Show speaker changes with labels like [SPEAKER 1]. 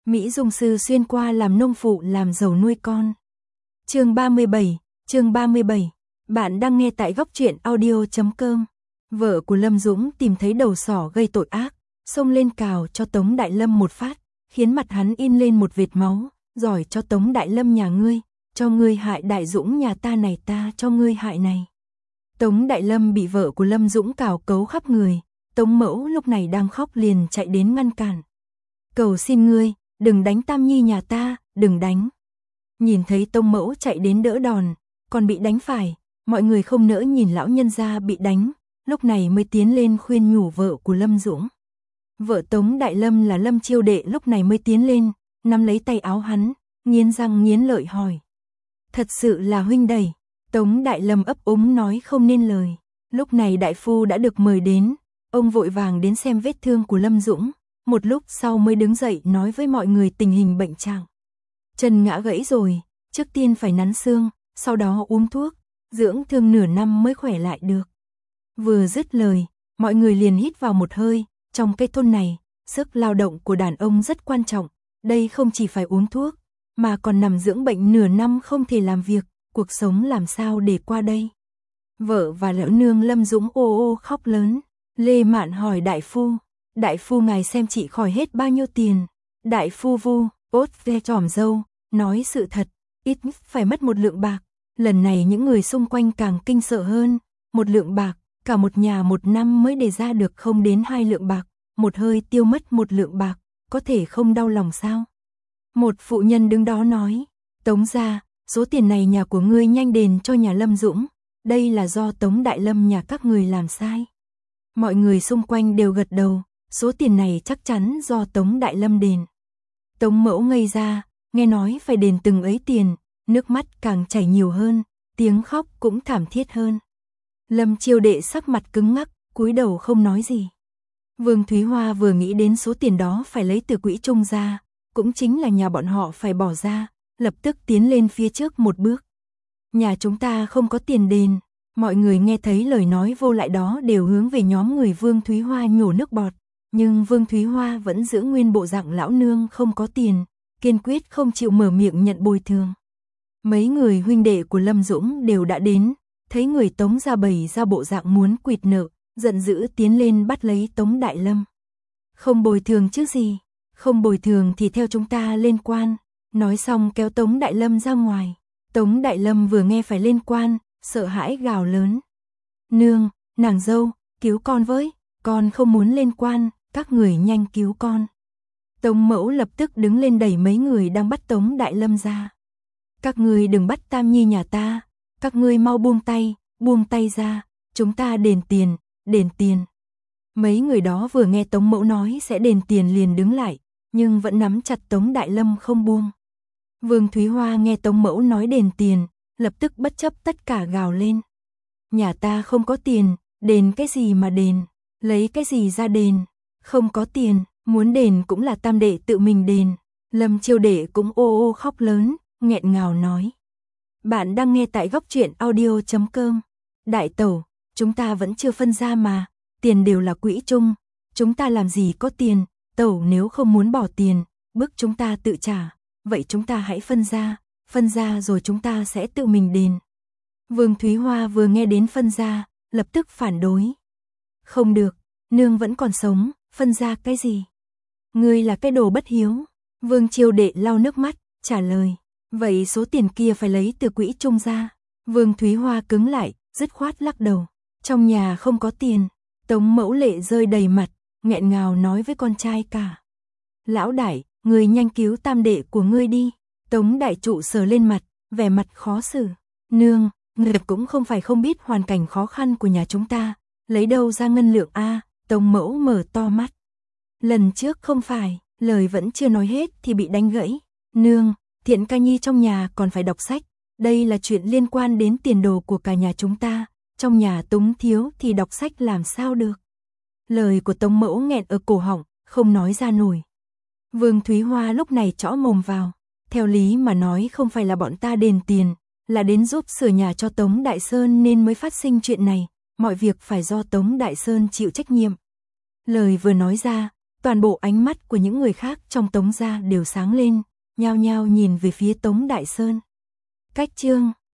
[SPEAKER 1] Mỹ Dung sư xuyên qua làm nông phụ làm giàu nuôi con. Chương 37. Bạn đang nghe tại góc truyện audio.com. Vợ của Lâm Dũng tìm thấy đầu sỏ gây tội ác, xông lên cào cho Tống Đại Lâm một phát, khiến mặt hắn in lên một vệt máu. Giỏi cho Tống Đại Lâm nhà ngươi, cho ngươi hại Đại Dũng nhà ta này, ta cho ngươi hại này. Tống Đại Lâm bị vợ của Lâm Dũng cào cấu khắp người. Tống Mẫu lúc này đang khóc liền chạy đến ngăn cản. Cầu xin ngươi, đừng đánh Tam Nhi nhà ta, đừng đánh. Nhìn thấy Tống Mẫu chạy đến đỡ đòn, còn bị đánh phải, mọi người không nỡ nhìn lão nhân gia bị đánh, lúc này mới tiến lên khuyên nhủ vợ của Lâm Dũng. Vợ Tống Đại Lâm là Lâm Chiêu Đệ lúc này mới tiến lên, nắm lấy tay áo hắn, nghiến răng nghiến lợi hỏi. Thật sự là huynh đẩy. Tống Đại Lâm ấp úng nói không nên lời. Lúc này đại phu đã được mời đến, ông vội vàng đến xem vết thương của Lâm Dũng, một lúc sau mới đứng dậy nói với mọi người tình hình bệnh trạng. Chân ngã gãy rồi, trước tiên phải nắn xương, sau đó uống thuốc, dưỡng thương nửa năm mới khỏe lại được. Vừa dứt lời, mọi người liền hít vào một hơi, trong cái thôn này, sức lao động của đàn ông rất quan trọng, đây không chỉ phải uống thuốc, mà còn nằm dưỡng bệnh nửa năm không thể làm việc, cuộc sống làm sao để qua đây. Vợ và lão nương Lâm Dũng ô ô khóc lớn. Lê Mạn hỏi đại phu ngài xem chị khỏi hết bao nhiêu tiền. Đại phu vu, ốt ve tròm dâu, nói sự thật, ít nhất phải mất 1 lượng bạc. Lần này những người xung quanh càng kinh sợ hơn, 1 lượng bạc, cả một nhà 1 năm mới để ra được không đến 2 lượng bạc, một hơi tiêu mất 1 lượng bạc, có thể không đau lòng sao? Một phụ nhân đứng đó nói, Tống gia, số tiền này nhà của ngươi nhanh đền cho nhà Lâm Dũng, đây là do Tống Đại Lâm nhà các người làm sai. Mọi người xung quanh đều gật đầu, số tiền này chắc chắn do Tống Đại Lâm đền. Tống Mẫu ngây ra, nghe nói phải đền từng ấy tiền, nước mắt càng chảy nhiều hơn, tiếng khóc cũng thảm thiết hơn. Lâm Chiêu Đệ sắc mặt cứng ngắc, cúi đầu không nói gì. Vương Thúy Hoa vừa nghĩ đến số tiền đó phải lấy từ quỹ trung ra, cũng chính là nhà bọn họ phải bỏ ra, lập tức tiến lên phía trước một bước. Nhà chúng ta không có tiền đền. Mọi người nghe thấy lời nói vô lại đó đều hướng về nhóm người Vương Thúy Hoa nhổ nước bọt, nhưng Vương Thúy Hoa vẫn giữ nguyên bộ dạng lão nương không có tiền, kiên quyết không chịu mở miệng nhận bồi thường. Mấy người huynh đệ của Lâm Dũng đều đã đến, thấy người Tống gia bày ra bộ dạng muốn quỵt nợ, giận dữ tiến lên bắt lấy Tống Đại Lâm. Không bồi thường chứ gì, không bồi thường thì theo chúng ta lên quan. Nói xong kéo Tống Đại Lâm ra ngoài. Tống Đại Lâm vừa nghe phải lên quan, sợ hãi gào lớn. Nương, nàng dâu, cứu con với, con không muốn lên quan, các người nhanh cứu con. Tống Mẫu lập tức đứng lên đẩy mấy người đang bắt Tống Đại Lâm ra. Các người đừng bắt Tam Nhi nhà ta, các ngươi mau buông tay ra, chúng ta đền tiền. Mấy người đó vừa nghe Tống Mẫu nói sẽ đền tiền liền đứng lại, nhưng vẫn nắm chặt Tống Đại Lâm không buông. Vương Thúy Hoa nghe Tống Mẫu nói đền tiền, lập tức bất chấp tất cả gào lên. Nhà ta không có tiền, đền cái gì mà đền, lấy cái gì ra đền, không có tiền, muốn đền cũng là Tam đệ tự mình đền. Lâm Chiêu Đệ cũng ô ô khóc lớn, nghẹn ngào nói. Bạn đang nghe tại góc truyện audio.com. Đại tẩu, chúng ta vẫn chưa phân ra mà, tiền đều là quỹ chung, chúng ta làm gì có tiền, tẩu nếu không muốn bỏ tiền, bức chúng ta tự trả. Vậy chúng ta hãy phân ra rồi chúng ta sẽ tự mình đền. Vương Thúy Hoa vừa nghe đến phân ra, lập tức phản đối. Không được, nương vẫn còn sống, phân ra cái gì? Ngươi là cái đồ bất hiếu. Vương Chiêu Đệ lau nước mắt, trả lời. Vậy số tiền kia phải lấy từ quỹ trung ra. Vương Thúy Hoa cứng lại, dứt khoát lắc đầu. Trong nhà không có tiền. Tống Mẫu lệ rơi đầy mặt, nghẹn ngào nói với con trai cả. Lão đại, người nhanh cứu tam đệ của ngươi đi. Tống đại trụ sờ lên mặt, vẻ mặt khó xử. Nương, người cũng không phải không biết hoàn cảnh khó khăn của nhà chúng ta, lấy đâu ra ngân lượng a? Tống Mẫu mở to mắt. Lần trước không phải, lời vẫn chưa nói hết thì bị đánh gãy. Nương, Thiện Ca Nhi trong nhà còn phải đọc sách, đây là chuyện liên quan đến tiền đồ của cả nhà chúng ta, trong nhà túng thiếu thì đọc sách làm sao được. Lời của Tống Mẫu nghẹn ở cổ họng, không nói ra nổi. Vương Thúy Hoa lúc này trõ mồm vào, theo lý mà nói không phải là bọn ta đền tiền, là đến giúp sửa nhà cho Tống Đại Sơn nên mới phát sinh chuyện này, mọi việc phải do Tống Đại Sơn chịu trách nhiệm. Lời vừa nói ra, Toàn bộ ánh mắt của những người khác trong Tống gia đều sáng lên, nhao nhao nhìn về phía Tống Đại Sơn. Cách chương